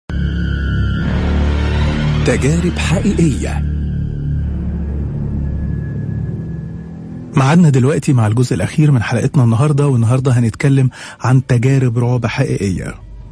تجارب حقيقية. معادنا دلوقتي مع الجزء الأخير من حلقتنا والنهاردة هنتكلم عن تجارب رعب حقيقية.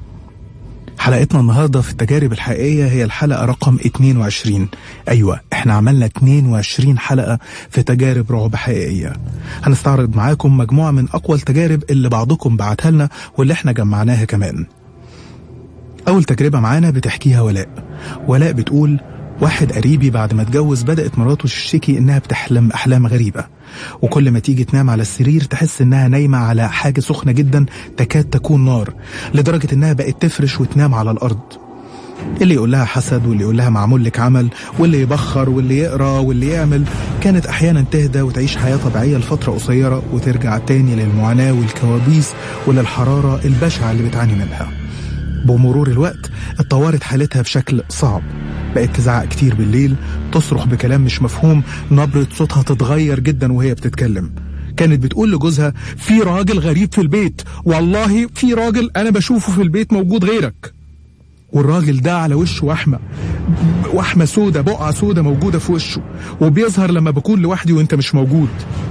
حلقتنا النهاردة في التجارب الحقيقية هي الحلقة رقم 22. أيوة، احنا عملنا 22 حلقة في تجارب رعب حقيقية. هنستعرض معاكم مجموعة من أقوى التجارب اللي بعضكم بعتها لنا واللي احنا جمعناها كمان. أول تجربة معانا بتحكيها ولاء بتقول: واحد قريبي بعد ما اتجوز بدأت مراته تشتكي إنها بتحلم أحلام غريبة، وكل ما تيجي تنام على السرير تحس إنها نايمة على حاجة سخنة جدا تكاد تكون نار، لدرجة إنها بقت تفرش وتنام على الأرض. اللي يقول لها حسد، واللي يقول لها معمول لك عمل، واللي يبخر، واللي يقرأ، واللي يعمل. كانت أحيانا تهدى وتعيش حياة طبيعية لفترة قصيرة وترجع تاني للمعاناة والكوابيس وللحرارة البشعة اللي بتعاني منها. بمرور الوقت اتطورت حالتها بشكل صعب، بقت تزعق كتير بالليل، تصرخ بكلام مش مفهوم، نبرة صوتها تتغير جدا وهي بتتكلم. كانت بتقول لجوزها: في راجل غريب في البيت، والله في راجل أنا بشوفه في البيت موجود غيرك. والراجل ده على وشه وحمة سودة، بقعة سودة موجودة في وشه، وبيظهر لما بكون لوحدي وانت مش موجود.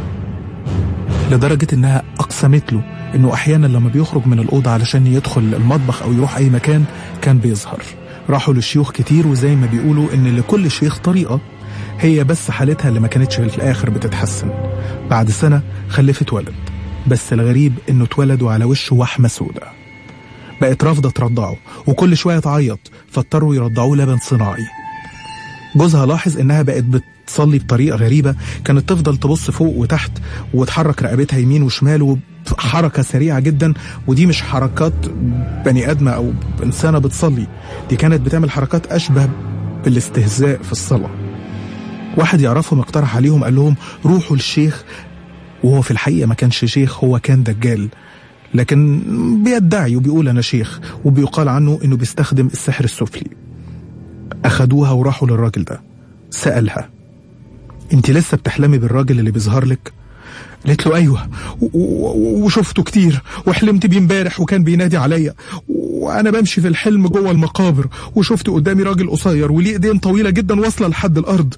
لدرجة انها اقسمت له انه احيانا لما بيخرج من الأوضة علشان يدخل المطبخ او يروح اي مكان كان بيظهر. راحوا للشيوخ كتير، وزي ما بيقولوا ان لكل شيخ طريقة، هي بس حالتها اللي ما كانتش في الاخر بتتحسن. بعد سنة خلفت ولد، بس الغريب انه اتولدوا على وشه وحمة سودة. بقت رافضة ترضعه وكل شوية تعيط، فاضطروا يرضعوه لبن صناعي. جوزها لاحظ انها بقت بتصلي بطريقة غريبة، كانت تفضل تبص فوق وتحت وتحرك رقبتها يمين وشمال حركة سريعة جدا، ودي مش حركات بني آدمة أو إنسانة بتصلي، دي كانت بتعمل حركات أشبه بالاستهزاء في الصلاة. واحد يعرفهم اقترح عليهم، قال لهم: روحوا للشيخ. وهو في الحقيقة ما كانش شيخ، هو كان دجال، لكن بيدعي وبيقول أنا شيخ، وبيقال عنه إنه بيستخدم السحر السفلي. أخدوها وراحوا للراجل ده. سألها: انت لسه بتحلمي بالراجل اللي بيظهر لك؟ قالت له: ايوه، وشفته كتير، وحلمت بيه امبارح وكان بينادي عليا، وانا بمشي في الحلم جوه المقابر، وشفت قدامي راجل قصير وليه ايدين طويله جدا واصله لحد الارض،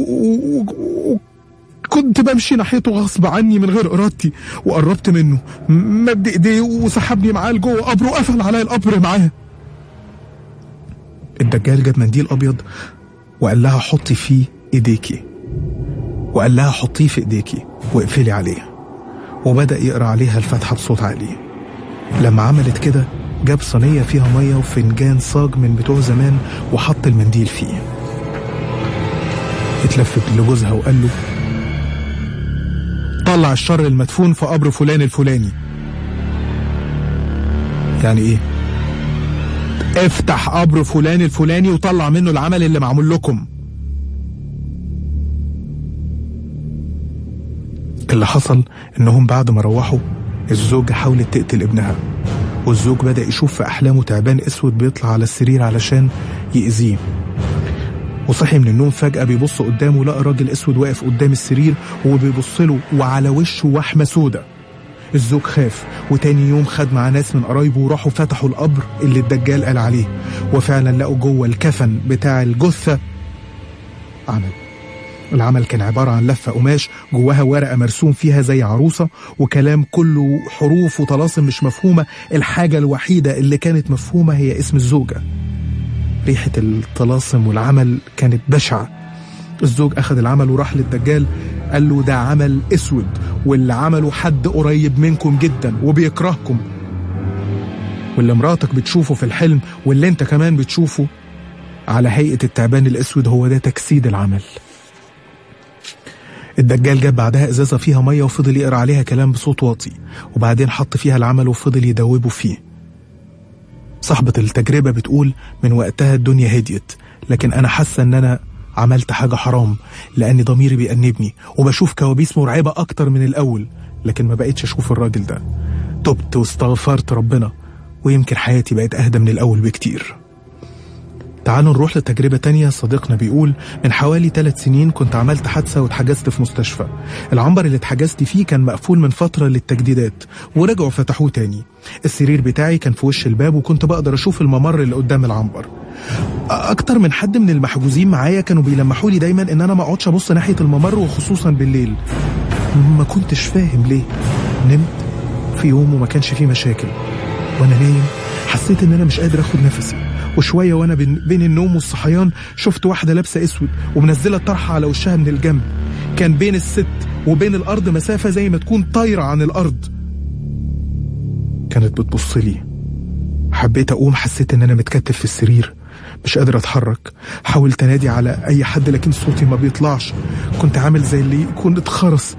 كنت بمشي ناحيته غصب عني من غير ارادتي، وقربت منه، مد ايديه وسحبني معاه لجوه قبره وقفل عليا القبر معاه. الدجال جاب منديل ابيض وقال لها: حطي فيه ايديكي، وقال لها: حطيه في ايديكي واقفلي عليه، وبدأ يقرأ عليها الفاتحة بصوت عالي. لما عملت كده جاب صينية فيها مية وفنجان صاج من بتوع زمان وحط المنديل فيه. اتلفت لجوزها وقال له: طلع الشر المدفون في قبر فلان الفلاني. يعني ايه؟ افتح قبر فلان الفلاني وطلع منه العمل اللي معمول لكم. اللي حصل انهم بعد ما روحوا، الزوجة حاولت تقتل ابنها، والزوج بدأ يشوف في أحلامه تعبان أسود بيطلع على السرير علشان يأذيه. وصحي من النوم فجأة بيبص قدامه، لقى راجل أسود واقف قدام السرير وبيبص له وعلى وشه وحمة سودة. الزوج خاف، وتاني يوم خد مع ناس من قرايبه وراحوا فتحوا القبر اللي الدجال قال عليه، وفعلا لقوا جوه الكفن بتاع الجثة عمل. العمل كان عبارة عن لفة قماش جواها ورقة مرسوم فيها زي عروسة، وكلام كله حروف وطلاسم مش مفهومة. الحاجة الوحيدة اللي كانت مفهومة هي اسم الزوجة. ريحة الطلاسم والعمل كانت بشعة. الزوج أخذ العمل وراح للدجال، قال له: ده عمل أسود، واللي عمله حد قريب منكم جدا وبيكرهكم، واللي مراتك بتشوفه في الحلم واللي انت كمان بتشوفه على هيئة التعبان الأسود هو ده تجسيد العمل. الدجال جاب بعدها ازازة فيها مية وفضل يقرأ عليها كلام بصوت واطي، وبعدين حط فيها العمل وفضل يدوبه فيه. صاحبة التجربة بتقول: من وقتها الدنيا هديت، لكن انا حاسة ان انا عملت حاجة حرام، لان ضميري بيأنبني وبشوف كوابيس مرعبة اكتر من الاول، لكن ما بقيتش اشوف الراجل ده. تبت واستغفرت ربنا، ويمكن حياتي بقت اهدى من الاول بكتير. تعالوا نروح لتجربة تانية. صديقنا بيقول من حوالي 3 سنين كنت عملت حادثة واتحجزت في مستشفى. العنبر اللي اتحجزت فيه كان مقفول من فترة للتجديدات ورجعوا فتحوه تاني. السرير بتاعي كان في وش الباب وكنت بقدر اشوف الممر اللي قدام العنبر. اكتر من حد من المحجوزين معايا كانوا بيلمحوا لي دايما ان انا ما اقعدش ابص ناحية الممر وخصوصا بالليل. ما كنتش فاهم ليه. نمت في يوم وما كانش فيه مشاكل. وانا نايم حسيت ان انا مش قادر اخد نفسي، وشوية وانا بين النوم والصحيان شفت واحدة لابسة اسود ومنزلة طرحة على وشها من الجنب. كان بين الست وبين الارض مسافة زي ما تكون طايرة عن الارض. كانت بتبص لي. حبيت اقوم، حسيت ان انا متكتف في السرير مش قادر اتحرك. حاولت انادي على اي حد لكن صوتي ما بيطلعش. كنت عامل زي اللي يكون اتخرس.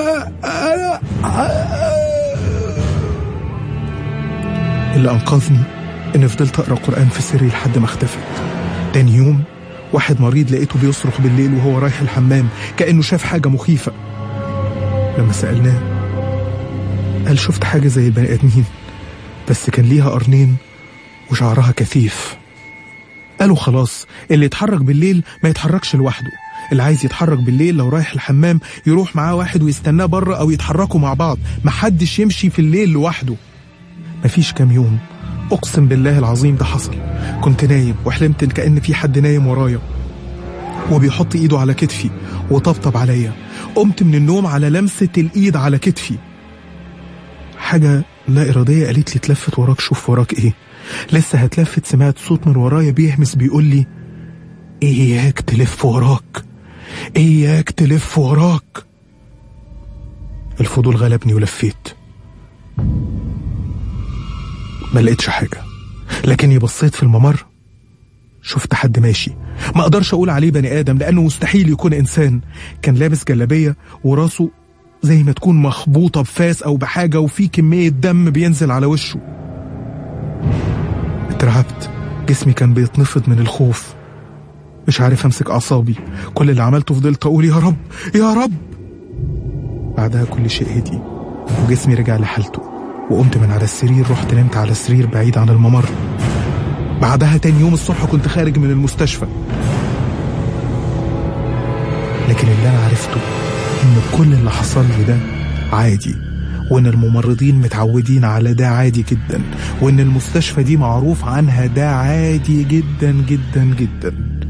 اللي انقذني ان فضلت اقرا قرآن في سري لحد ما اختفت. تاني يوم واحد مريض لقيته بيصرخ بالليل وهو رايح الحمام كأنه شاف حاجة مخيفة. لما سألناه قال شفت حاجة زي البني آدمين بس كان ليها قرنين وشعرها كثيف. قالوا خلاص اللي يتحرك بالليل ما يتحركش لوحده، اللي عايز يتحرك بالليل لو رايح الحمام يروح معاه واحد ويستناه بره او يتحركوا مع بعض، محدش يمشي في الليل لوحده. مفيش كام يوم اقسم بالله العظيم ده حصل. كنت نايم وحلمت ان كأن في حد نايم ورايا وبيحط ايده على كتفي وطبطب عليا. قمت من النوم على لمسة الايد على كتفي. حاجة لا ارادية قالت لي تلفت وراك شوف وراك ايه. لسه هتلفت سمعت صوت من ورايا بيهمس بيقول لي اياك تلف وراك، اياك تلف وراك. الفضول غلبني ولفيت. ما لقيتش حاجة، لكني بصيت في الممر شفت حد ماشي. ما اقدرش اقول عليه بني ادم لانه مستحيل يكون انسان. كان لابس جلابية وراسه زي ما تكون مخبوطة بفاس او بحاجة وفي كمية دم بينزل على وشه. اترعبت، جسمي كان بيتنفض من الخوف، مش عارف امسك اعصابي. كل اللي عملته فضلت اقول يا رب يا رب. بعدها كل شيء هدي وجسمي رجع لحالته وقمت من على السرير. رحت نمت على السرير بعيد عن الممر. بعدها تاني يوم الصبح كنت خارج من المستشفى. لكن اللي انا عرفته ان كل اللي حصل لي ده عادي، وان الممرضين متعودين على ده عادي جدا، وان المستشفى دي معروف عنها ده عادي جدا جدا جدا.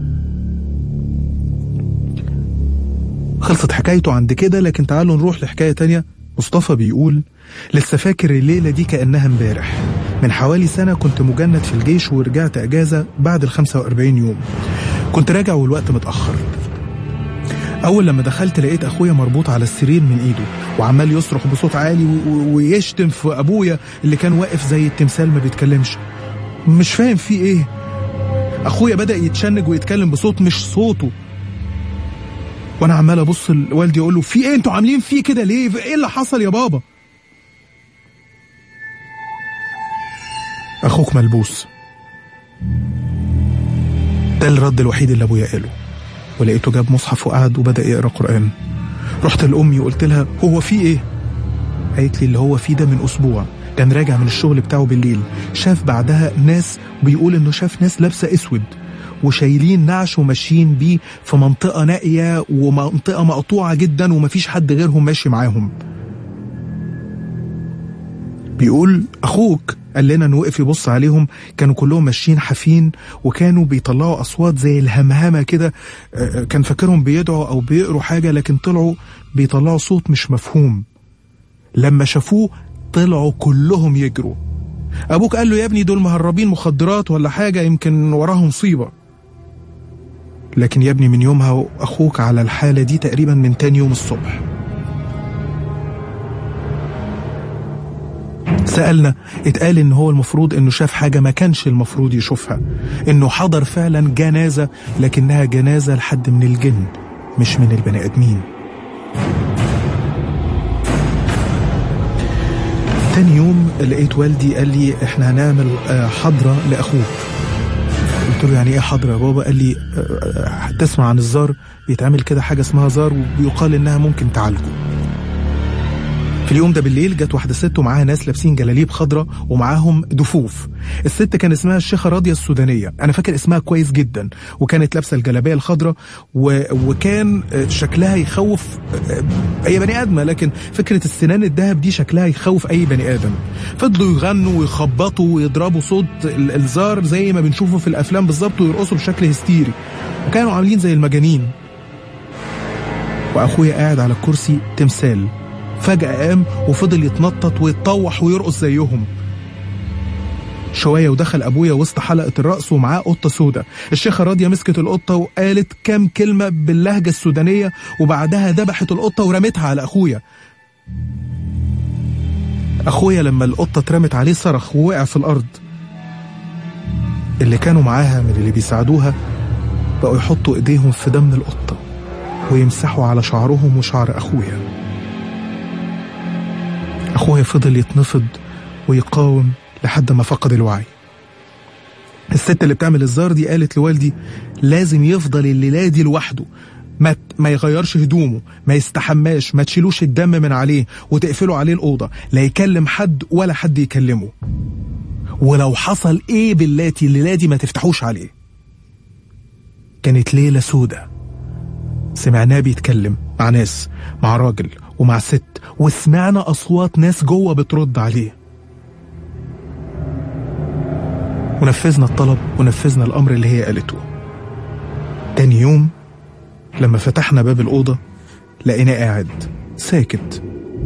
خلصت حكايته عند كده، لكن تعالوا نروح لحكاية تانية. مصطفى بيقول لسه فاكر الليلة دي كأنها امبارح. من حوالي سنة كنت مجند في الجيش ورجعت اجازة بعد 45 يوم. كنت راجع والوقت متأخر. اول لما دخلت لقيت اخويا مربوط على السرير من ايده وعمال يصرخ بصوت عالي ويشتم في ابويا اللي كان واقف زي التمثال ما بيتكلمش. مش فاهم فيه ايه. اخويا بدأ يتشنج ويتكلم بصوت مش صوته، وانا عمال ابص لوالدي اقول له في ايه انتوا عاملين فيه كده ليه؟ ايه اللي حصل يا بابا؟ اخوك ملبوس. ده الرد الوحيد اللي ابويا قاله. ولقيته جاب مصحف وقعد وبدأ يقرأ قرآن. رحت لأمي وقلت لها هو في ايه؟ قالت لي اللي هو فيه ده من أسبوع كان راجع من الشغل بتاعه بالليل، شاف بعدها ناس بيقول انه شاف ناس لابسة اسود وشايلين نعش وماشيين بيه في منطقة نائية ومنطقة مقطوعة جدا ومفيش حد غيرهم ماشي معاهم. بيقول أخوك قال لنا انه وقف يبص عليهم، كانوا كلهم ماشيين حافين وكانوا بيطلعوا أصوات زي الهمهمة كده. كان فاكرهم بيدعوا أو بيقروا حاجة لكن طلعوا بيطلعوا صوت مش مفهوم. لما شافوه طلعوا كلهم يجروا. أبوك قال له يا ابني دول مهربين مخدرات ولا حاجة يمكن وراهم مصيبة. لكن يا ابني من يومها أخوك على الحالة دي تقريبا من تاني يوم الصبح. سألنا اتقال ان هو المفروض انه شاف حاجة ما كانش المفروض يشوفها، انه حضر فعلا جنازة لكنها جنازة لحد من الجن مش من البني ادمين. تاني يوم لقيت والدي قال لي احنا هنعمل حضرة لأخوك. قلت له يعني ايه حضرة يا بابا؟ قال لي تسمع عن الزار؟ بيتعمل كده حاجة اسمها زار وبيقال انها ممكن تعالجه. في اليوم ده بالليل جت واحدة ست ومعاها ناس لابسين جلاليب خضراء ومعاهم دفوف. الست كان اسمها الشيخة راضية السودانية، أنا فاكر اسمها كويس جدا، وكانت لابسة الجلابية الخضراء وكان شكلها يخوف أي بني آدم، لكن فكرة السنان الذهب دي شكلها يخوف أي بني آدم. فضلوا يغنوا ويخبطوا ويضربوا صوت الزار زي ما بنشوفه في الأفلام بالظبط، ويرقصوا بشكل هستيري، وكانوا عاملين زي المجانين. وأخويا قاعد على الكرسي تمثال، فجأة قام وفضل يتنطط ويتطوح ويرقص زيهم شوية. ودخل أبويا وسط حلقة الرقص ومعاه قطة سودة. الشيخة راضية مسكت القطة وقالت كام كلمة باللهجة السودانية، وبعدها ذبحت القطة ورمتها على أخويا. أخويا لما القطة اترمت عليه صرخ ووقع في الأرض. اللي كانوا معاها من اللي بيساعدوها بقوا يحطوا إيديهم في دم القطة ويمسحوا على شعرهم وشعر أخويا. أخويا فضل يتنفض ويقاوم لحد ما فقد الوعي. الست اللي بتعمل الزار دي قالت لوالدي لازم يفضل الليلة دي لوحده، ما يغيرش هدومه، ما يستحماش، ما تشيلوش الدم من عليه وتقفلوا عليه الأوضة، لا يكلم حد ولا حد يكلمه، ولو حصل ايه باللاتي الليلة دي ما تفتحوش عليه. كانت ليلة سودة. سمعناه بيتكلم مع ناس، مع راجل ومع ست، وسمعنا أصوات ناس جوه بترد عليه. ونفذنا الطلب ونفذنا الأمر اللي هي قالته. تاني يوم لما فتحنا باب الأوضة لقينا قاعد ساكت.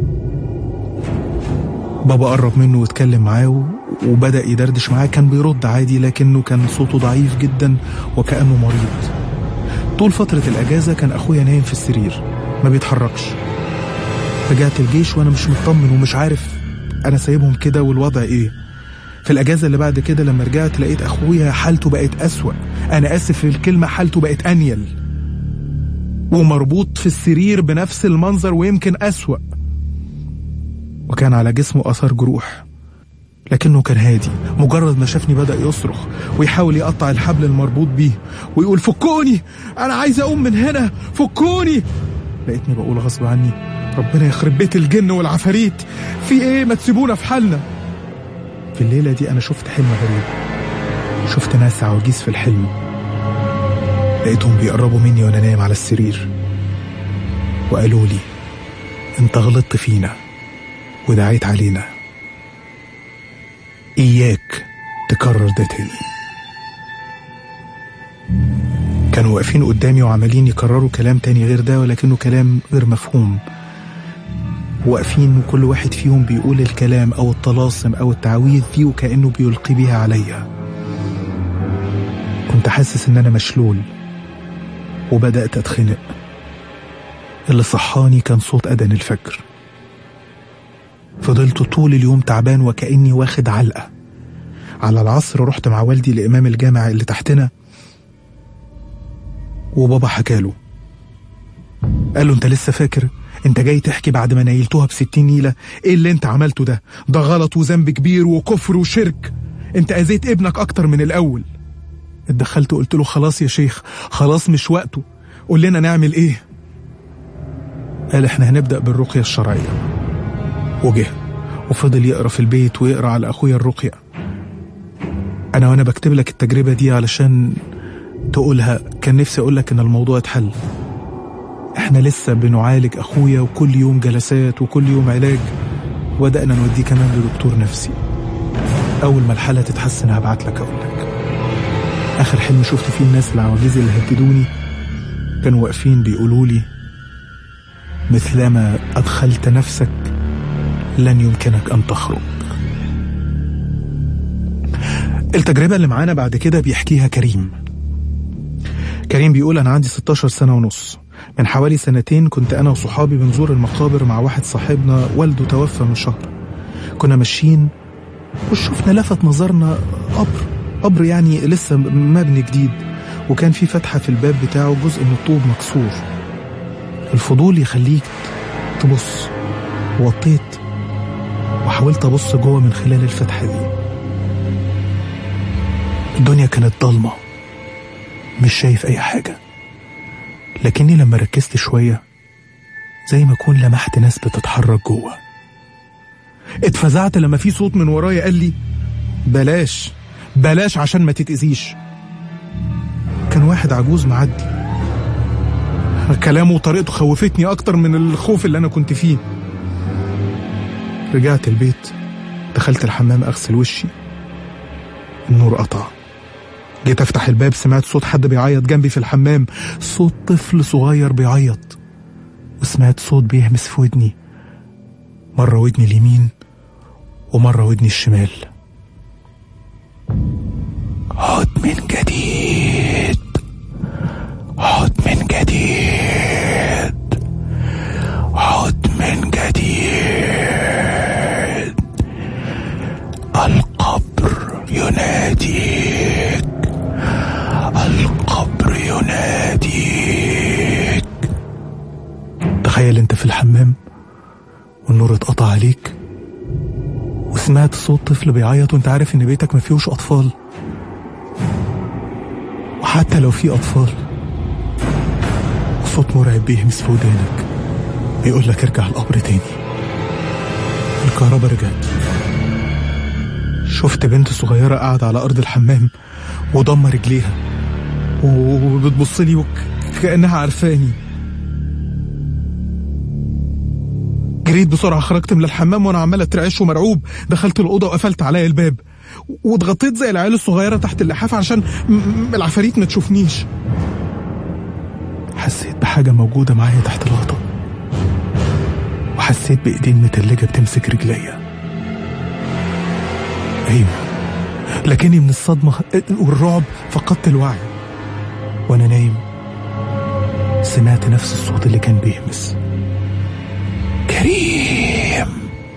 بابا قرب منه واتكلم معاه وبدأ يدردش معاه. كان بيرد عادي لكنه كان صوته ضعيف جدا وكأنه مريض. طول فترة الأجازة كان أخويا نايم في السرير ما بيتحركش. رجعت الجيش وأنا مش مطمن ومش عارف أنا سايبهم كده والوضع إيه. في الأجازة اللي بعد كده لما رجعت لقيت أخويا حالته بقت أسوأ، أنا آسف في الكلمة، حالته بقت أنيل، ومربوط في السرير بنفس المنظر ويمكن أسوأ، وكان على جسمه أثر جروح، لكنه كان هادي. مجرد ما شافني بدأ يصرخ ويحاول يقطع الحبل المربوط بيه ويقول فكوني، أنا عايز أقوم من هنا، فكوني. لقيتني بقول غصب عني ربنا يخرب بيت الجن والعفاريت، في إيه، ما تسيبونا في حالنا. في الليلة دي أنا شفت حلم غريب. شفت ناس عواجيز في الحلم، لقيتهم بيقربوا مني وأنا نايم على السرير وقالوا لي أنت غلطت فينا ودعيت علينا، إياك تكرر ده تاني. كانوا واقفين قدامي وعمالين يكرروا كلام تاني غير ده، ولكنه كلام غير مفهوم. واقفين وكل واحد فيهم بيقول الكلام أو الطلاسم أو التعويذ فيه وكأنه بيلقي بيها عليا. كنت حاسس إن أنا مشلول وبدأت أتخنق. اللي صحاني كان صوت أذان الفجر. فضلت طول اليوم تعبان وكأني واخد علقة. على العصر رحت مع والدي لإمام الجامع اللي تحتنا، وبابا حكاله. قال له أنت لسه فاكر؟ أنت جاي تحكي بعد ما نيلتوها ب60 نيلة؟ إيه اللي أنت عملته ده؟ ده غلط وذنب كبير وكفر وشرك. أنت أذيت ابنك أكتر من الأول. اتدخلت وقلت له خلاص يا شيخ، خلاص مش وقته، قول لنا نعمل إيه؟ قال إحنا هنبدأ بالرقية الشرعية. وجه وفضل يقرأ في البيت ويقرأ على أخويا الرقية. أنا وأنا بكتب لك التجربة دي علشان تقولها، كان نفسي أقولك إن الموضوع اتحل. إحنا لسه بنعالج أخويا، وكل يوم جلسات وكل يوم علاج، وبدأنا نوديه كمان لدكتور نفسي. أول ما الحالة تتحسن هبعت لك أقولك. آخر حلم شفت فيه الناس العواجيز اللي هددوني كانوا واقفين بيقولوا لي مثلما أدخلت نفسك لن يمكنك أن تخرج. التجربة اللي معانا بعد كده بيحكيها كريم. كريم بيقول أنا عندي 16 سنة ونص. من حوالي 2 كنت أنا وصحابي بنزور المقابر مع واحد صاحبنا والده توفى من شهر. كنا ماشيين وشوفنا لفت نظرنا قبر يعني لسه مبني جديد، وكان في فتحة في الباب بتاعه جزء من الطوب مكسور. الفضول يخليك تبص، وطيت وحاولت أبص جوه من خلال الفتحة دي. الدنيا كانت ضلمة، مش شايف أي حاجة، لكني لما ركزت شوية زي ما أكون لمحت ناس بتتحرك جوه. اتفزعت لما في صوت من ورايا قال لي بلاش عشان ما تتأذيش. كان واحد عجوز معدي، كلامه وطريقته خوفتني أكتر من الخوف اللي أنا كنت فيه. رجعت البيت، دخلت الحمام أغسل وشي، النور قطع. جيت أفتح الباب، سمعت صوت حد بيعيط جنبي في الحمام، صوت طفل صغير بيعيط. وسمعت صوت بيهمس في ودني، مرة ودني اليمين ومرة ودني الشمال. عد من جديد، عد من جديد، عد من جديد، القبر يناديك، القبر يناديك. تخيل انت في الحمام والنور اتقطع عليك، وسمعت صوت طفل بيعيط، وانت عارف ان بيتك ما فيهوش اطفال، وحتى لو في اطفال صوت مرعب بيهمس في ودانك بيقول لك ارجع القبر تاني. الكهرباء رجعت، شفت بنت صغيرة قاعدة على أرض الحمام وضم رجليها وبتبصلي وكأنها عارفاني. جريت بسرعة، خرجت من الحمام وأنا عمال أترعش ومرعوب. دخلت الأوضة وقفلت عليا الباب واتغطيت زي العيال الصغيرة تحت اللحاف عشان العفاريت ما تشوفنيش. حسيت بحاجة موجودة معايا تحت الغطاء، وحسيت بإيدين متلجة بتمسك رجليا. أيوة، لكني من الصدمة والرعب فقدت الوعي. وأنا نايم سمعت نفس الصوت اللي كان بيهمس، كريم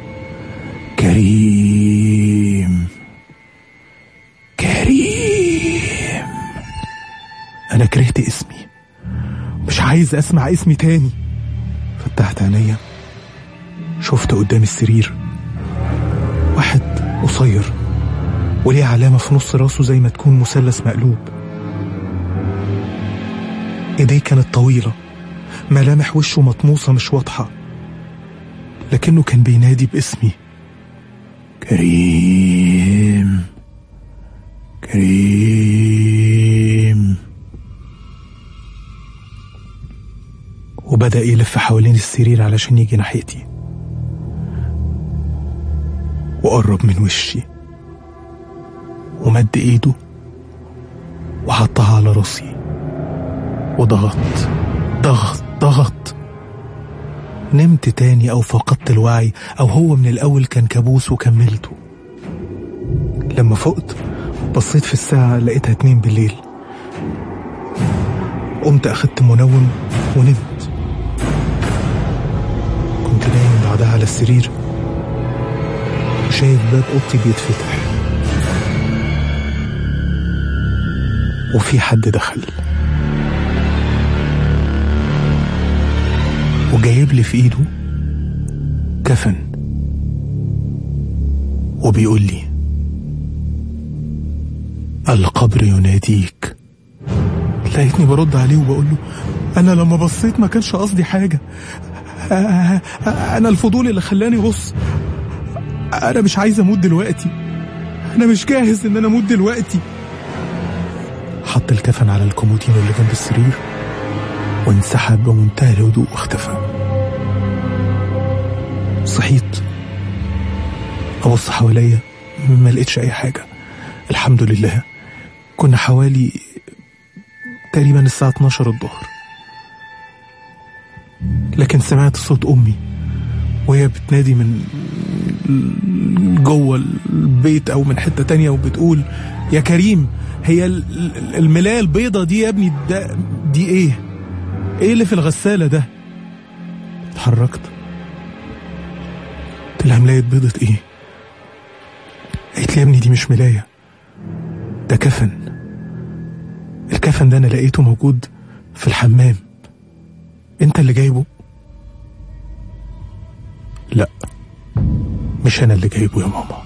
كريم كريم. أنا كرهت اسمي، مش عايز أسمع اسمي تاني. فتحت عينيا، شفت قدام السرير واحد قصير وليه علامة في نص راسه زي ما تكون مثلث مقلوب. ايديه كانت طويلة، ملامح وشه مطموسة مش واضحة، لكنه كان بينادي باسمي، كريم كريم. وبدأ يلف حوالين السرير علشان يجي ناحيتي، وقرب من وشي ومد ايده وحطها على راسي وضغط ضغط ضغط. نمت تاني او فقدت الوعي، او هو من الاول كان كابوس وكملته. لما فقت بصيت في الساعة لقيتها 2 بالليل. قمت اخدت منوم ونمت. كنت نايم بعدها على السرير وشايف باب اوضتي بيتفتح وفي حد دخل وجايب لي في ايده كفن وبيقول لي القبر يناديك. لقيتني برد عليه وبقول له انا لما بصيت ما كانش قصدي حاجة، انا الفضول اللي خلاني بص، انا مش عايز اموت دلوقتي، انا مش جاهز ان انا اموت دلوقتي. حط الكفن على الكومودينو اللي جنب السرير وانسحب بمنتهى الهدوء واختفى. صحيت ابص حواليا، ما لقيتش اي حاجة الحمد لله. كنا حوالي تقريبا الساعة 12 الظهر، لكن سمعت صوت امي وهي بتنادي من جوه البيت او من حتة تانية وبتقول يا كريم، هي الملاية البيضة دي يا ابني دي ايه اللي في الغسالة ده؟ اتحركت، قلت لها ملاية بيضة ايه؟ قالت لي يا ابني دي مش ملاية، ده كفن. الكفن ده انا لقيته موجود في الحمام، انت اللي جايبه؟ لا مش انا اللي جايبه يا ماما.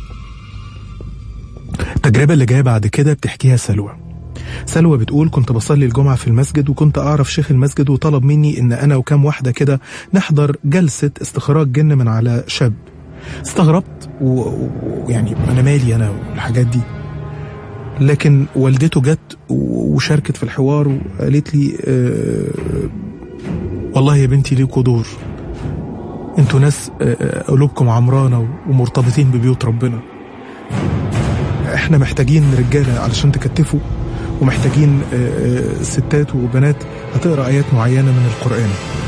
التجربة اللي جاية بعد كده بتحكيها سلوى بتقول كنت بصلي الجمعة في المسجد، وكنت أعرف شيخ المسجد وطلب مني إن أنا وكام واحدة كده نحضر جلسة استخراج جن من على شاب. استغربت ويعني أنا مالي أنا والحاجات دي. لكن والدته جت وشاركت في الحوار وقالت لي والله يا بنتي ليكوا دور، انتوا ناس قلوبكم عمرانة ومرتبطين ببيوت ربنا. احنا محتاجين رجالة علشان تكتفوا، ومحتاجين ستات وبنات هتقرأ آيات معينة من القرآن.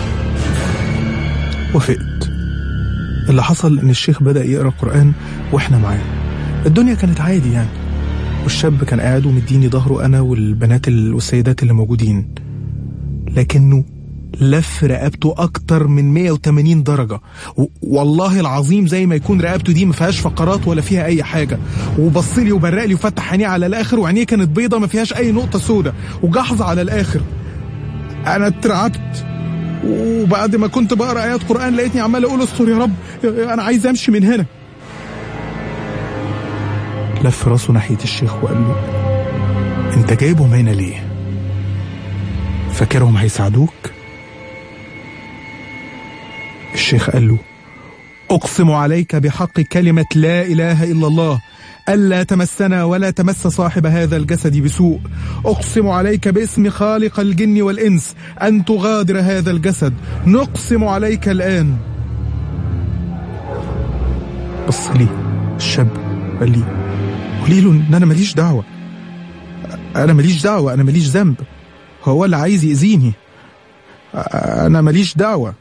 وافقت. اللي حصل ان الشيخ بدأ يقرأ قرآن واحنا معاه. الدنيا كانت عادي يعني، والشاب كان قاعد ومديني ظهره انا والبنات والسيدات اللي موجودين، لكنه لف رقبته اكتر من 180 درجة، والله العظيم زي ما يكون رقبته دي ما فيهاش فقرات ولا فيها اي حاجة، وبصلي وبرق لي وفتح عينيه على الاخر، وعينيه كانت بيضة ما فيهاش اي نقطة سودة وجحظة على الاخر. انا اترعبت، وبعد ما كنت بقرأ آيات قرآن لقيتني عمال اقول استر يا رب، انا عايز امشي من هنا. لف راسه ناحية الشيخ وقال له انت جايبهم هنا ليه؟ فاكرهم هيساعدوك؟ الشيخ قال له أقسم عليك بحق كلمة لا إله إلا الله ألا تمسنا ولا تمس صاحب هذا الجسد بسوء، أقسم عليك باسم خالق الجن والإنس أن تغادر هذا الجسد، نقسم عليك الآن. بص لي الشاب قال لي قولي له إن أنا ماليش دعوة، أنا ماليش ذنب، هو اللي عايز يأذيني، أنا ماليش دعوة.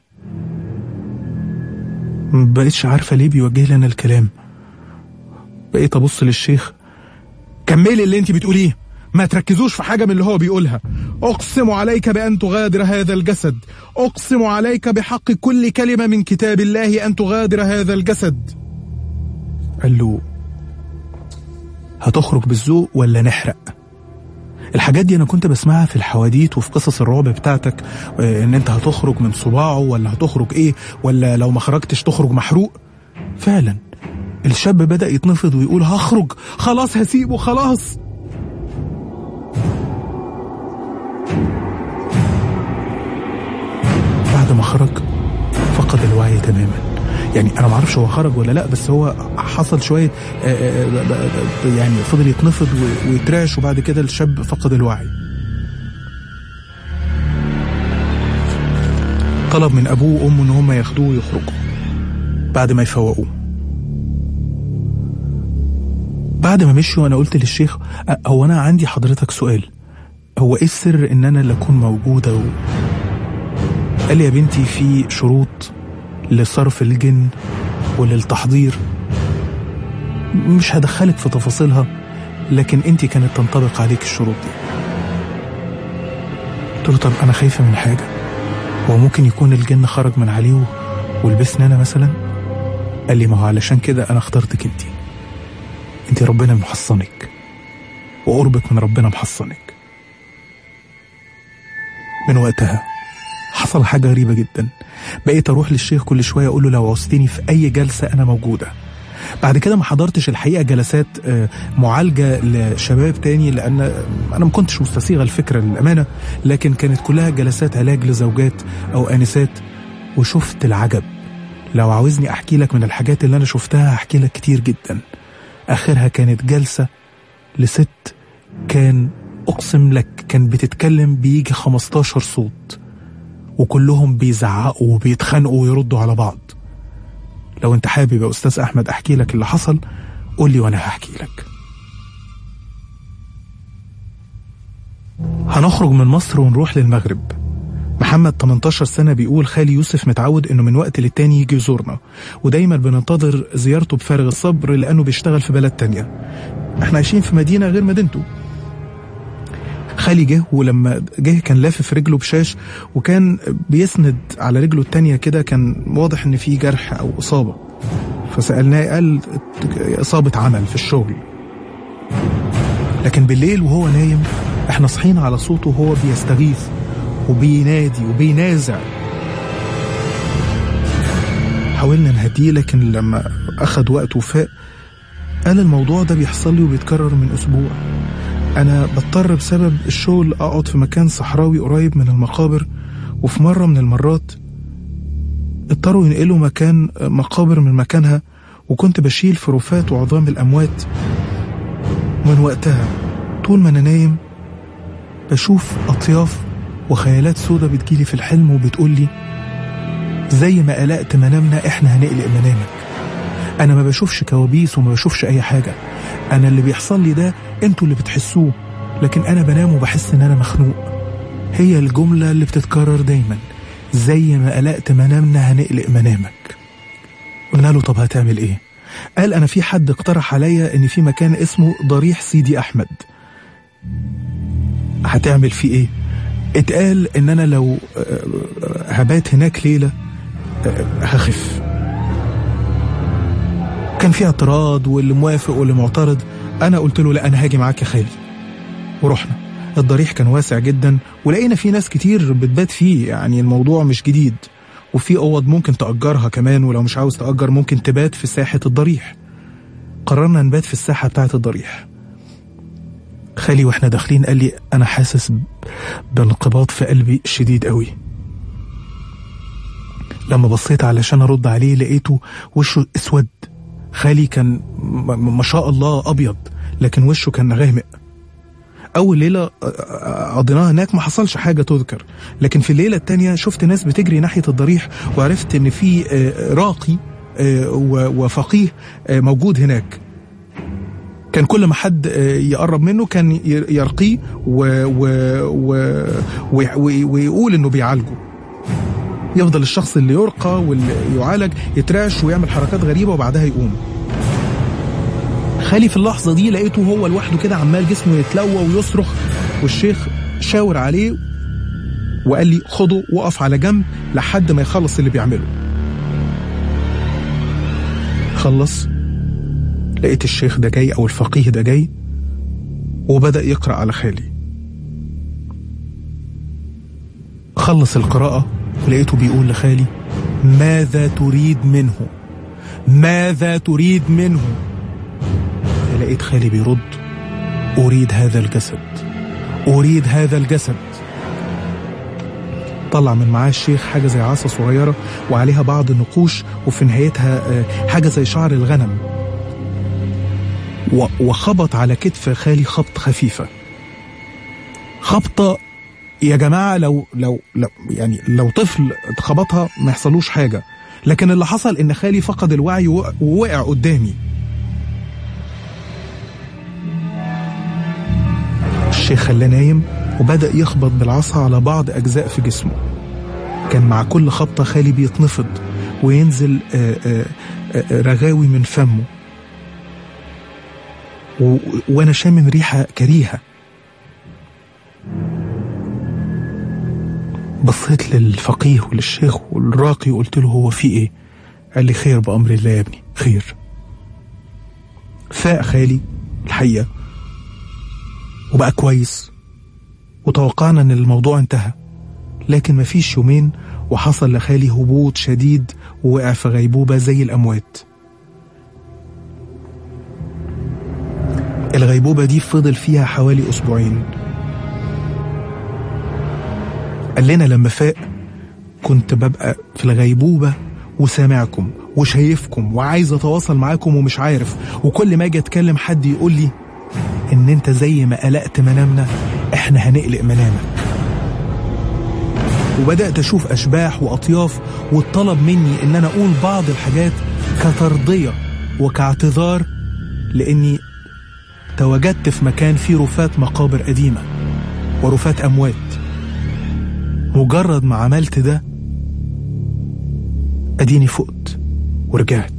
مبقيتش عارفة ليه بيوجه لنا الكلام. بقيت أبص للشيخ، كملي اللي انت بتقوليه، ما تركزوش في حاجة من اللي هو بيقولها. أقسم عليك بأن تغادر هذا الجسد، أقسم عليك بحق كل كلمة من كتاب الله أن تغادر هذا الجسد. قال له هتخرج بالذوق ولا نحرق؟ الحاجات دي أنا كنت بسمعها في الحواديت وفي قصص الرعب بتاعتك، إن أنت هتخرج من صباعه ولا هتخرج إيه، ولا لو ما خرجتش تخرج محروق. فعلا الشاب بدأ يتنفض ويقول هخرج، خلاص هسيبه خلاص. بعد ما خرج فقد الوعي تماما. يعني أنا معرفش هو خرج ولا لأ، بس هو حصل شوية يعني فضل يتنفض ويترعش، وبعد كده الشاب فقد الوعي. طلب من أبوه وأمه إن هم ياخدوه ويخرجوا بعد ما يفوقوه. بعد ما مشوا أنا قلت للشيخ هو أنا عندي حضرتك سؤال، هو إيه السر إن أنا اللي أكون موجودة قال لي يا بنتي في شروط لصرف الجن وللتحضير، مش هدخلك في تفاصيلها، لكن انت كانت تنطبق عليك الشروط دي. قلت له طب انا خايفة من حاجة، هو ممكن يكون الجن خرج من عليه ولبسني انا مثلا؟ قال لي ما هو علشان كده انا اخترتك انت ربنا محصنك، وقربك من ربنا محصنك. من وقتها حصل حاجة غريبة جدا، بقيت اروح للشيخ كل شوية اقول له لو عوزتني في اي جلسة انا موجودة. بعد كده ما حضرتش الحقيقة جلسات معالجة لشباب تاني، لان انا ما كنتش مستسيغة الفكرة للأمانة، لكن كانت كلها جلسات علاج لزوجات او انسات. وشفت العجب، لو عاوزني احكي لك من الحاجات اللي انا شفتها هحكي لك كتير جدا. اخرها كانت جلسة لست كان اقسم لك كان بتتكلم بيجي 15 صوت، وكلهم بيزعقوا وبيتخانقوا ويردوا على بعض. لو انت حابب يا أستاذ أحمد أحكي لك اللي حصل قول لي وأنا هحكي لك. هنخرج من مصر ونروح للمغرب. محمد 18 سنة بيقول خالي يوسف متعود انه من وقت للتاني يجي يزورنا، ودايما بننتظر زيارته بفارغ الصبر لأنه بيشتغل في بلد تانية، احنا عايشين في مدينة غير مدينته. خالي جه، ولما جه كان لافف رجله بشاش، وكان بيسند على رجله التانية كده، كان واضح ان في جرح او اصابة. فسألناه قال اصابة عمل في الشغل. لكن بالليل وهو نايم احنا صحينا على صوته وهو بيستغيث وبينادي وبينازع. حاولنا نهديه، لكن لما اخد وقت وفاق قال الموضوع ده بيحصل لي وبيتكرر من اسبوع، أنا بضطر بسبب الشغل أقعد في مكان صحراوي قريب من المقابر، وفي مرة من المرات اضطروا ينقلوا مكان مقابر من مكانها، وكنت بشيل في رفات وعظام الأموات. من وقتها طول ما أنا نايم بشوف أطياف وخيالات سودة بتجيلي في الحلم وبتقولي زي ما قلقت منامنا احنا هنقلق منامك. أنا ما بشوفش كوابيس وما بشوفش أي حاجة، أنا اللي بيحصل لي ده انتوا اللي بتحسوه، لكن أنا بنام وبحس إن أنا مخنوق. هي الجملة اللي بتتكرر دايما، زي ما قلقت منامنا هنقلق منامك. قلنا له طب هتعمل ايه؟ قال انا في حد اقترح عليا ان في مكان اسمه ضريح سيدي احمد. هتعمل فيه ايه؟ اتقال ان انا لو هبات هناك ليلة هخف. كان في اعتراض واللي موافق واللي معترض. انا قلت له لا انا هاجي معاك يا خالي، ورحنا. الضريح كان واسع جدا ولقينا فيه ناس كتير بتبات فيه، يعني الموضوع مش جديد، وفي اوض ممكن تأجرها كمان، ولو مش عاوز تأجر ممكن تبات في ساحة الضريح. قررنا نبات في الساحة بتاعة الضريح. خالي واحنا داخلين قال لي انا حاسس بانقباض في قلبي شديد قوي. لما بصيت علشان ارد عليه لقيته وشه اسود. خالي كان ما شاء الله ابيض، لكن وشه كان غامق. اول ليلة قضيناها هناك ما حصلش حاجة تذكر، لكن في الليلة التانية شفت ناس بتجري ناحية الضريح، وعرفت ان في راقي وفقيه موجود هناك. كان كل ما حد يقرب منه كان يرقيه ويقول انه بيعالجه. يفضل الشخص اللي يرقى واللي يعالج يترعش ويعمل حركات غريبة وبعدها يقوم. خالي في اللحظة دي لقيته هو لوحده كده عمال جسمه يتلوى ويصرخ، والشيخ شاور عليه وقال لي خده وقف على جنب لحد ما يخلص اللي بيعمله. خلص، لقيت الشيخ ده جاي او الفقيه ده جاي وبدأ يقرأ على خالي. خلص القراءة لقيته بيقول لخالي ماذا تريد منه؟ ماذا تريد منه؟ لقيت خالي بيرد أريد هذا الجسد، أريد هذا الجسد. طلع من معاه الشيخ حاجة زي عصا صغيرة وعليها بعض النقوش، وفي نهايتها حاجة زي شعر الغنم، وخبط على كتف خالي خبط خفيفة. خبطة يا جماعة لو طفل خبطها ما يحصلوش حاجة، لكن اللي حصل إن خالي فقد الوعي ووقع قدامي. الشيخ خلاه نايم وبدأ يخبط بالعصا على بعض أجزاء في جسمه. كان مع كل خبطة خالي بيتنفض وينزل رغاوي من فمه، وأنا شامم ريحة كريهة. بصيت للفقيه وللشيخ والراقي وقلت له هو في إيه؟ قال لي خير بأمر الله يا ابني، خير. فاق خالي الحقيقة وبقى كويس، وتوقعنا ان الموضوع انتهى، لكن مفيش يومين وحصل لخالي هبوط شديد ووقع في غيبوبة زي الأموات. الغيبوبة دي فضل فيها حوالي أسبوعين. قال لنا لما فاق كنت ببقى في الغيبوبة وسامعكم وشايفكم وعايز أتواصل معاكم ومش عارف، وكل ما اجي أتكلم حد يقول لي إن أنت زي ما قلقت منامنا إحنا هنقلق منامك. وبدأت أشوف أشباح وأطياف، والطلب مني إن أنا أقول بعض الحاجات كترضية وكاعتذار، لأني تواجدت في مكان فيه رفات مقابر قديمة ورفات أموات. مجرد ما عملت ده أديني فقت ورجعت.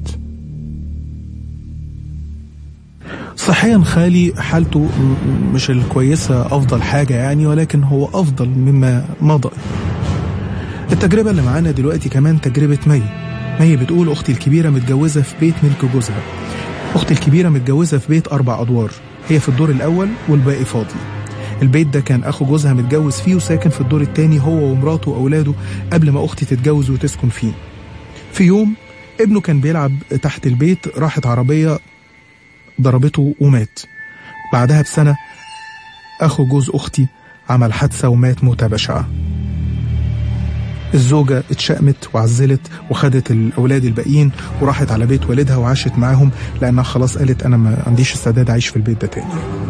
صحيا خالي حالته مش الكويسة أفضل حاجة يعني، ولكن هو أفضل مما مضى. التجربة اللي معانا دلوقتي كمان تجربة مي بتقول أختي الكبيرة متجوزة في بيت ملك جوزها. أختي الكبيرة متجوزة في بيت 4 أدوار، هي في الدور الأول والباقي فاضي. البيت ده كان أخو جوزها متجوز فيه وساكن في الدور التاني هو ومراته وأولاده قبل ما أختي تتجوز وتسكن فيه. في يوم ابنه كان بيلعب تحت البيت، راحت عربية ضربته ومات. بعدها بسنة أخو جوز أختي عمل حادثة ومات موتة بشعة. الزوجة اتشقمت وعزلت وخدت الأولاد الباقيين وراحت على بيت والدها وعاشت معاهم، لأنها خلاص قالت أنا ما عنديش استعداد أعيش في البيت ده تاني.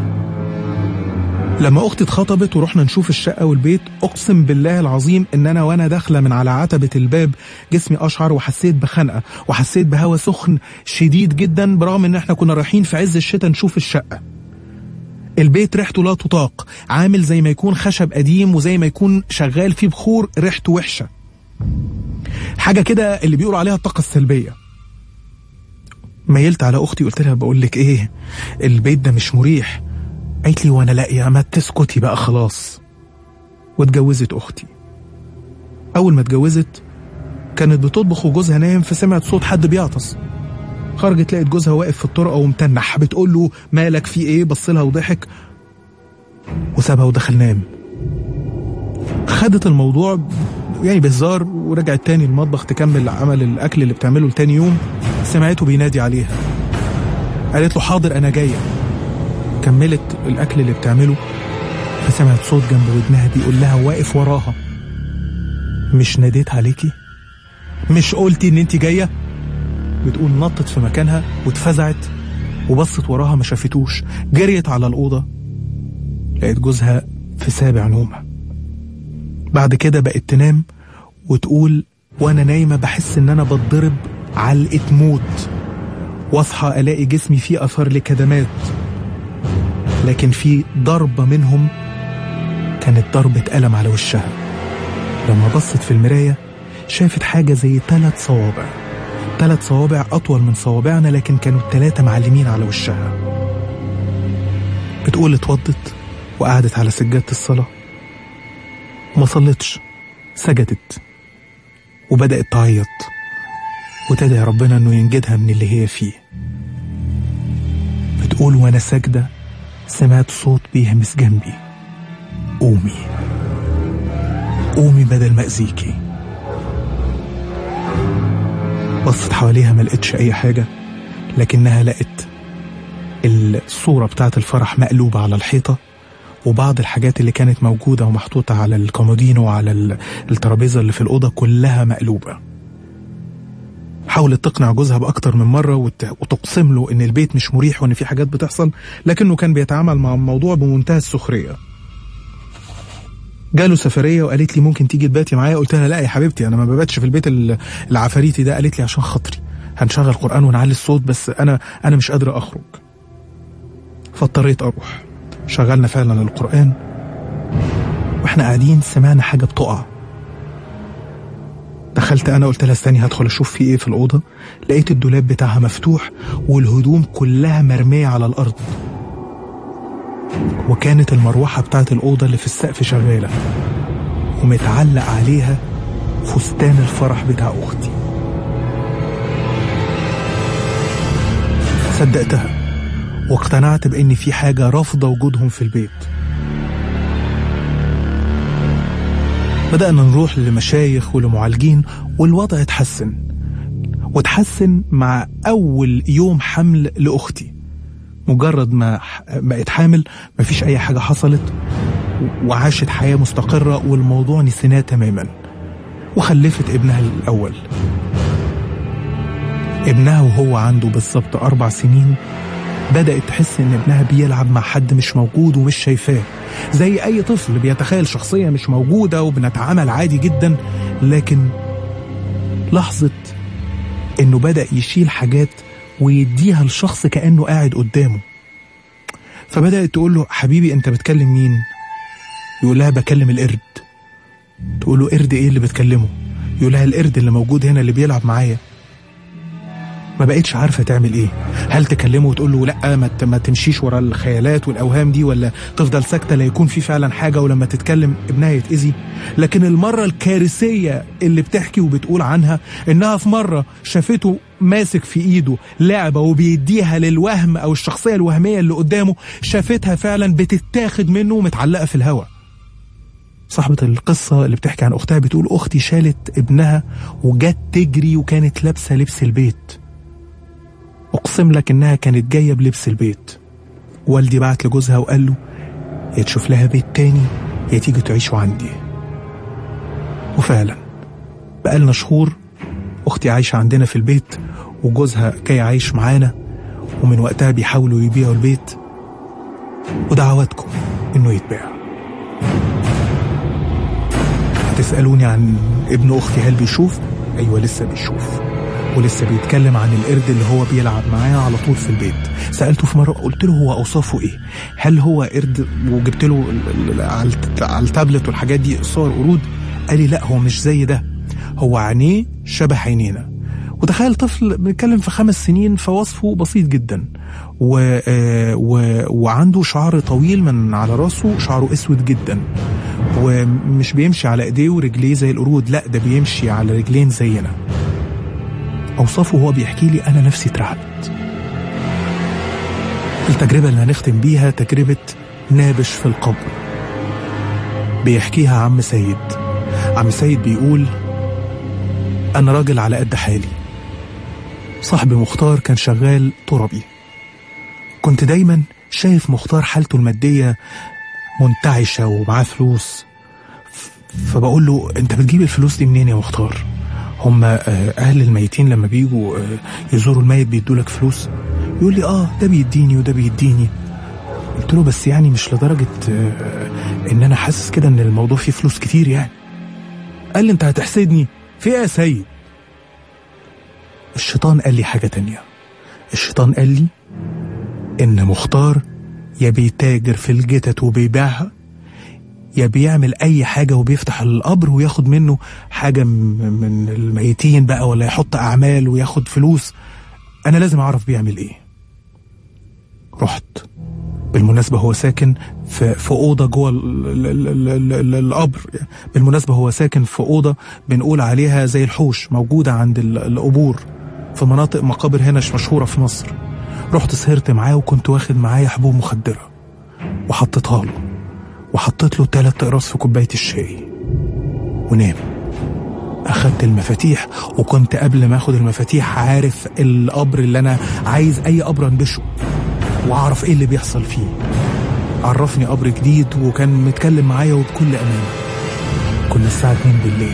لما أختي اتخطبت ورحنا نشوف الشقة والبيت، أقسم بالله العظيم إن أنا وأنا داخلة من على عتبة الباب جسمي أشعر وحسيت بخنقة وحسيت بهوا سخن شديد جدا، برغم إن احنا كنا رايحين في عز الشتاء نشوف الشقة. البيت ريحته لا تطاق، عامل زي ما يكون خشب قديم وزي ما يكون شغال فيه بخور، ريحته وحشة، حاجة كده اللي بيقولوا عليها الطاقة السلبية. ميلت على أختي قلت لها بقول لك إيه، البيت ده مش مريح. قالت لي وانا لاقيه ما تسكتي بقى خلاص. واتجوزت اختي. اول ما اتجوزت كانت بتطبخ وجوزها نايم، فسمعت صوت حد بيعطس. خرجت لقيت جوزها واقف في الطرقه ومتنح، بتقول له مالك في ايه؟ بص لها وضحك وسابها ودخل نام. خدت الموضوع يعني بهزار ورجعت تاني المطبخ تكمل عمل الاكل اللي بتعمله لتاني يوم. سمعته بينادي عليها، قالت له حاضر انا جايه. كملت الأكل اللي بتعمله، فسمعت صوت جنب ودنها بيقول لها واقف وراها، مش ناديت عليكي؟ مش قلتي ان انت جاية؟ بتقول نطت في مكانها واتفزعت وبصت وراها ما شافتوش، جريت على الأوضة لقيت جوزها في سابع نومة. بعد كده بقت تنام وتقول وانا نايمة بحس ان انا بتضرب علقة موت، واصحى الاقي جسمي فيه اثار لكدمات، لكن في ضربة منهم كانت ضربة ألم على وشها. لما بصت في المراية شافت حاجة زي 3 صوابع، 3 صوابع أطول من صوابعنا، لكن كانوا 3 معلمين على وشها. بتقول اتوضت وقعدت على سجادة الصلاة، ما صلتش، سجدت وبدأت تعيط وتدعي ربنا انه ينجدها من اللي هي فيه. بتقول وانا ساجدة سمعت صوت بيهمس جنبي، قومي قومي بدل ما أذيكي. بصت حواليها ما لقتش أي حاجة، لكنها لقت الصورة بتاعت الفرح مقلوبة على الحيطة، وبعض الحاجات اللي كانت موجودة ومحطوطة على الكومودينو وعلى الترابيزة اللي في الأوضة كلها مقلوبة. حاولت تقنع جوزها بأكتر من مرة وتقسم له إن البيت مش مريح وإن في حاجات بتحصل، لكنه كان بيتعامل مع الموضوع بمنتهى السخرية. جاله سفرية وقالت لي ممكن تيجي تباتي معايا؟ قلت لها لا يا حبيبتي أنا ما بباتش في البيت العفاريتي ده. قالت لي عشان خاطري هنشغل قرآن ونعلي الصوت، بس أنا مش قادرة أخرج. فاضطريت أروح. شغلنا فعلا القرآن وإحنا قاعدين سمعنا حاجة بتقع. دخلت أنا قلت لها استني هدخل أشوف في إيه في الأوضة. لقيت الدولاب بتاعها مفتوح والهدوم كلها مرمية على الأرض، وكانت المروحة بتاعت الأوضة اللي في السقف شغالة ومتعلق عليها فستان الفرح بتاع أختي. صدقتها واقتنعت بأن في حاجة رافضة وجودهم في البيت. بدأنا نروح لمشايخ ولمعالجين والوضع اتحسن، واتحسن مع أول يوم حمل لأختي. مجرد ما بقت حامل مفيش أي حاجة حصلت، وعاشت حياة مستقرة والموضوع نسيناه تماما، وخلفت ابنها الأول. ابنها وهو عنده بالظبط 4 سنين بدأت تحس إن ابنها بيلعب مع حد مش موجود ومش شايفاه، زي أي طفل بيتخيل شخصية مش موجودة وبنتعامل عادي جدا. لكن لحظة إنه بدأ يشيل حاجات ويديها لشخص كأنه قاعد قدامه. فبدأت تقول له حبيبي أنت بتكلم مين؟ يقول لها بكلم القرد. تقول له قرد إيه اللي بتكلمه؟ يقول لها القرد اللي موجود هنا اللي بيلعب معايا. ما بقتش عارفة تعمل ايه، هل تكلمه وتقول له لا ما تمشيش ورا الخيالات والأوهام دي، ولا تفضل ساكتة لا يكون في فعلا حاجة ولما تتكلم ابنها يتأذي. لكن المرة الكارثية اللي بتحكي وبتقول عنها انها في مرة شافته ماسك في ايده لعبة وبيديها للوهم او الشخصية الوهمية اللي قدامه، شافتها فعلا بتتاخد منه ومتعلقة في الهواء. صاحبة القصة اللي بتحكي عن اختها بتقول اختي شالت ابنها وجت تجري وكانت لابسة لبس البيت. أقسم لك إنها كانت جاية بلبس البيت. والدي بعت لجوزها وقال له يا تشوف لها بيت تاني يا تيجي تعيشوا عندي. وفعلا بقالنا شهور أختي عايشة عندنا في البيت وجوزها جاي عايش معانا، ومن وقتها بيحاولوا يبيعوا البيت، ودعواتكم إنه يتباع. هتسألوني عن ابن أختي هل بيشوف؟ أيوة لسه بيشوف، ولسه بيتكلم عن القرد اللي هو بيلعب معاه على طول في البيت. سألته في مرة قلت له هو أوصافه إيه؟ هل هو قرد؟ وجبت له على التابلت والحاجات دي صور قرود. قال لي لا، هو مش زي ده، هو عينيه شبه عينينا. وتخيل طفل بنتكلم في 5 سنين، فوصفه بسيط جدا، وعنده شعر طويل من على راسه، شعره اسود جدا، ومش بيمشي على ايديه ورجليه زي القرود، لا ده بيمشي على رجلين زينا. اوصافه هو بيحكي لي انا نفسي اترعبت. التجربة اللي هنختم بيها تجربة نابش في القبر، بيحكيها عم سيد. عم سيد بيقول أنا راجل على قد حالي، صاحبي مختار كان شغال تربي، كنت دايما شايف مختار حالته المادية منتعشة ومعاه فلوس، فبقول له أنت بتجيب الفلوس دي منين يا مختار؟ هم أهل الميتين لما بيجوا يزوروا الميت بيدولك فلوس؟ يقول لي ده بيديني وده بيديني. قلت له بس يعني مش لدرجة إن أنا حاسس كده إن الموضوع فيه فلوس كتير يعني. قال لي أنت هتحسدني في إيه يا سيد؟ الشيطان قال لي حاجة تانية. الشيطان قال لي إن مختار يا بيتاجر في الجتت وبيبيعها، يا بيعمل أي حاجة وبيفتح القبر وياخد منه حاجة من الميتين بقى، ولا يحط أعمال وياخد فلوس. أنا لازم أعرف بيعمل إيه. رحت، بالمناسبة هو ساكن في أوضة جوه القبر. بالمناسبة هو ساكن في أوضة بنقول عليها زي الحوش، موجودة عند القبور في مناطق مقابر هنا مشهورة في مصر. رحت سهرت معاه، وكنت واخد معايا حبوب مخدرة وحطيتها له، وحطيت له 3 أقراص في كوباية الشاي ونام. أخدت المفاتيح، وكنت قبل ما أخد المفاتيح عارف القبر اللي أنا عايز أي قبر أنبشه وأعرف إيه اللي بيحصل فيه. عرفني قبر جديد وكان متكلم معايا وبكل أمان. كنا الساعة 2 بالليل.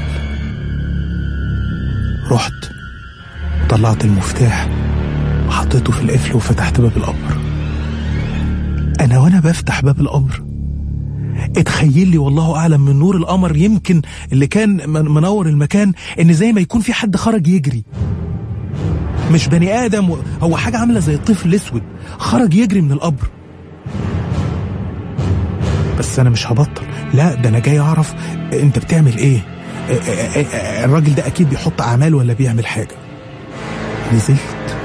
رحت طلعت المفتاح وحطيته في القفل وفتحت باب القبر. أنا وأنا بفتح باب القبر اتخيل لي والله أعلم من نور القمر يمكن اللي كان منور المكان إن زي ما يكون في حد خرج يجري، مش بني آدم، هو حاجة عاملة زي الطفل الأسود خرج يجري من القبر. بس أنا مش هبطل، لا ده أنا جاي أعرف أنت بتعمل إيه. الراجل ده أكيد بيحط أعمال ولا بيعمل حاجة. نزلت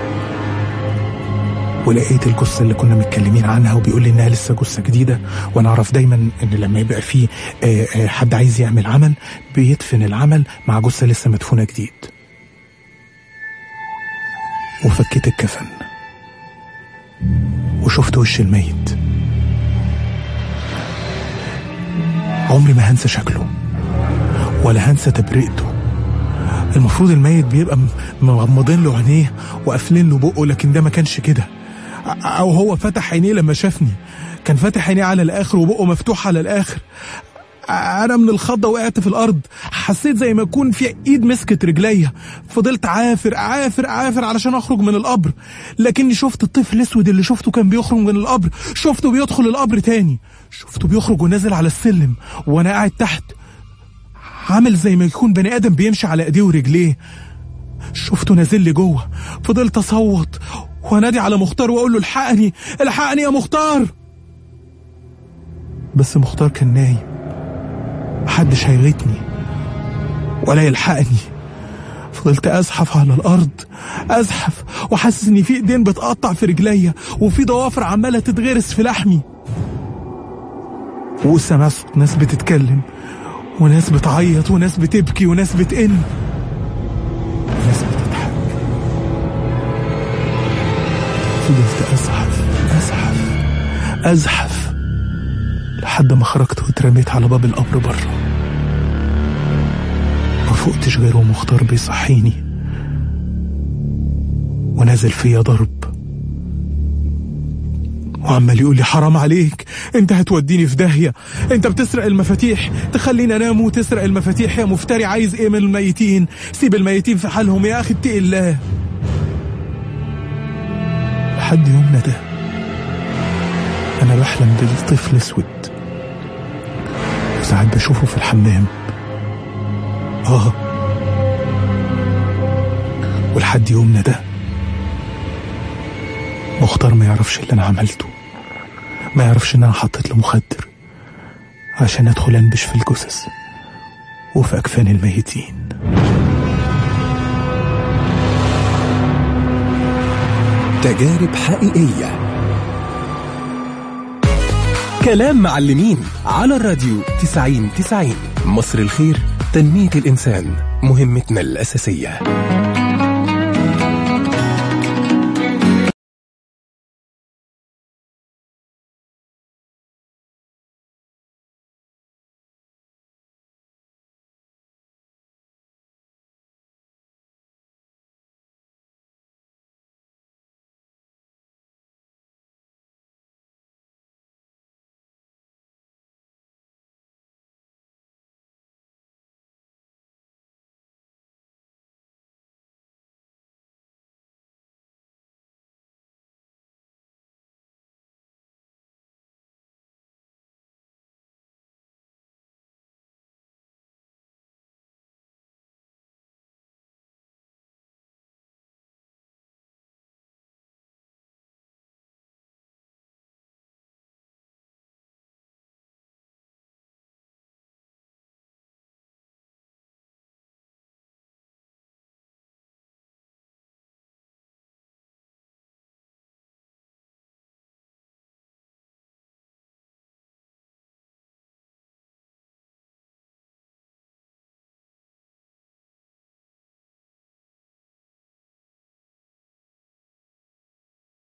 ولقيت الجثة اللي كنا متكلمين عنها، وبيقول لي إنها لسه جثة جديدة. وأنا أعرف دايما إن لما يبقى فيه حد عايز يعمل عمل بيدفن العمل مع جثة لسه مدفونة جديد. وفكيت الكفن وشفت وش الميت. عمري ما هنسى شكله ولا هنسى تبرئته. المفروض الميت بيبقى مغمضين له عينيه وقافلين له بقه، لكن ده ما كانش كده. او هو فتح عينيه لما شافني، كان فاتح عينيه على الاخر وبقه مفتوح على الاخر. انا من الخضه وقعت في الارض، حسيت زي ما يكون في ايد مسكت رجليا. فضلت عافر عافر عافر علشان اخرج من القبر، لكني شفت الطفل الاسود اللي شفته كان بيخرج من القبر، شفته بيدخل القبر تاني، شفته بيخرج ونازل على السلم وانا قاعد تحت، عامل زي ما يكون بني ادم بيمشي على ايديه ورجليه. شفته نازل لي جوه. فضلت اصوت وانادي على مختار واقول له الحقني الحقني يا مختار، بس مختار كان نايم، محدش هيغيتني ولا يلحقني. فضلت ازحف على الارض، ازحف وحاسس ان في ايدين بتقطع في رجليا وفي ضوافر عماله تتغرس في لحمي. وسمع صوت ناس بتتكلم وناس بتعيط وناس بتبكي وناس بتئن وناس بتضحك. فضلت ازحف ازحف ازحف لحد ما خرجت واترميت على باب القبر بره. ما فقتش غير ومختار بيصحيني ونازل فيا ضرب وعمال يقول لي حرام عليك، انت هتوديني في داهية، انت بتسرق المفاتيح، تخلينا انام وتسرق المفاتيح يا مفتري، عايز ايه من الميتين؟ سيب الميتين في حالهم يا اخي، اتقي الله. لحد يومنا ده انا بحلم بالطفل اسود، وساعات بشوفه في الحمام. ولحد يومنا ده مختار ما يعرفش اللي انا عملته، ما يعرفش ان انا حطيت له مخدر عشان ادخل انبش في الجثث وفي اكفان الميتين. تجارب حقيقية، كلام معلمين على الراديو 90-90. مصر الخير، تنمية الإنسان مهمتنا الأساسية.